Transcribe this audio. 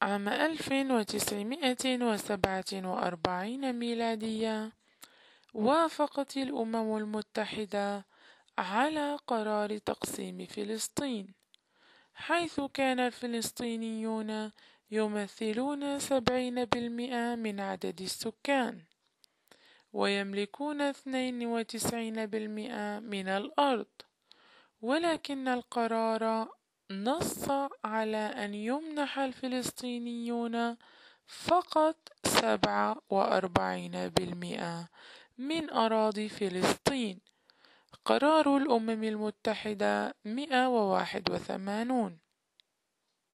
عام 1947 ميلادية وافقت الأمم المتحدة على قرار تقسيم فلسطين، حيث كان الفلسطينيون يمثلون 70% من عدد السكان، ويملكون 92% من الأرض، ولكن القرار نص على أن يمنح الفلسطينيون فقط 47% من أراضي فلسطين. قرار الأمم المتحدة 181.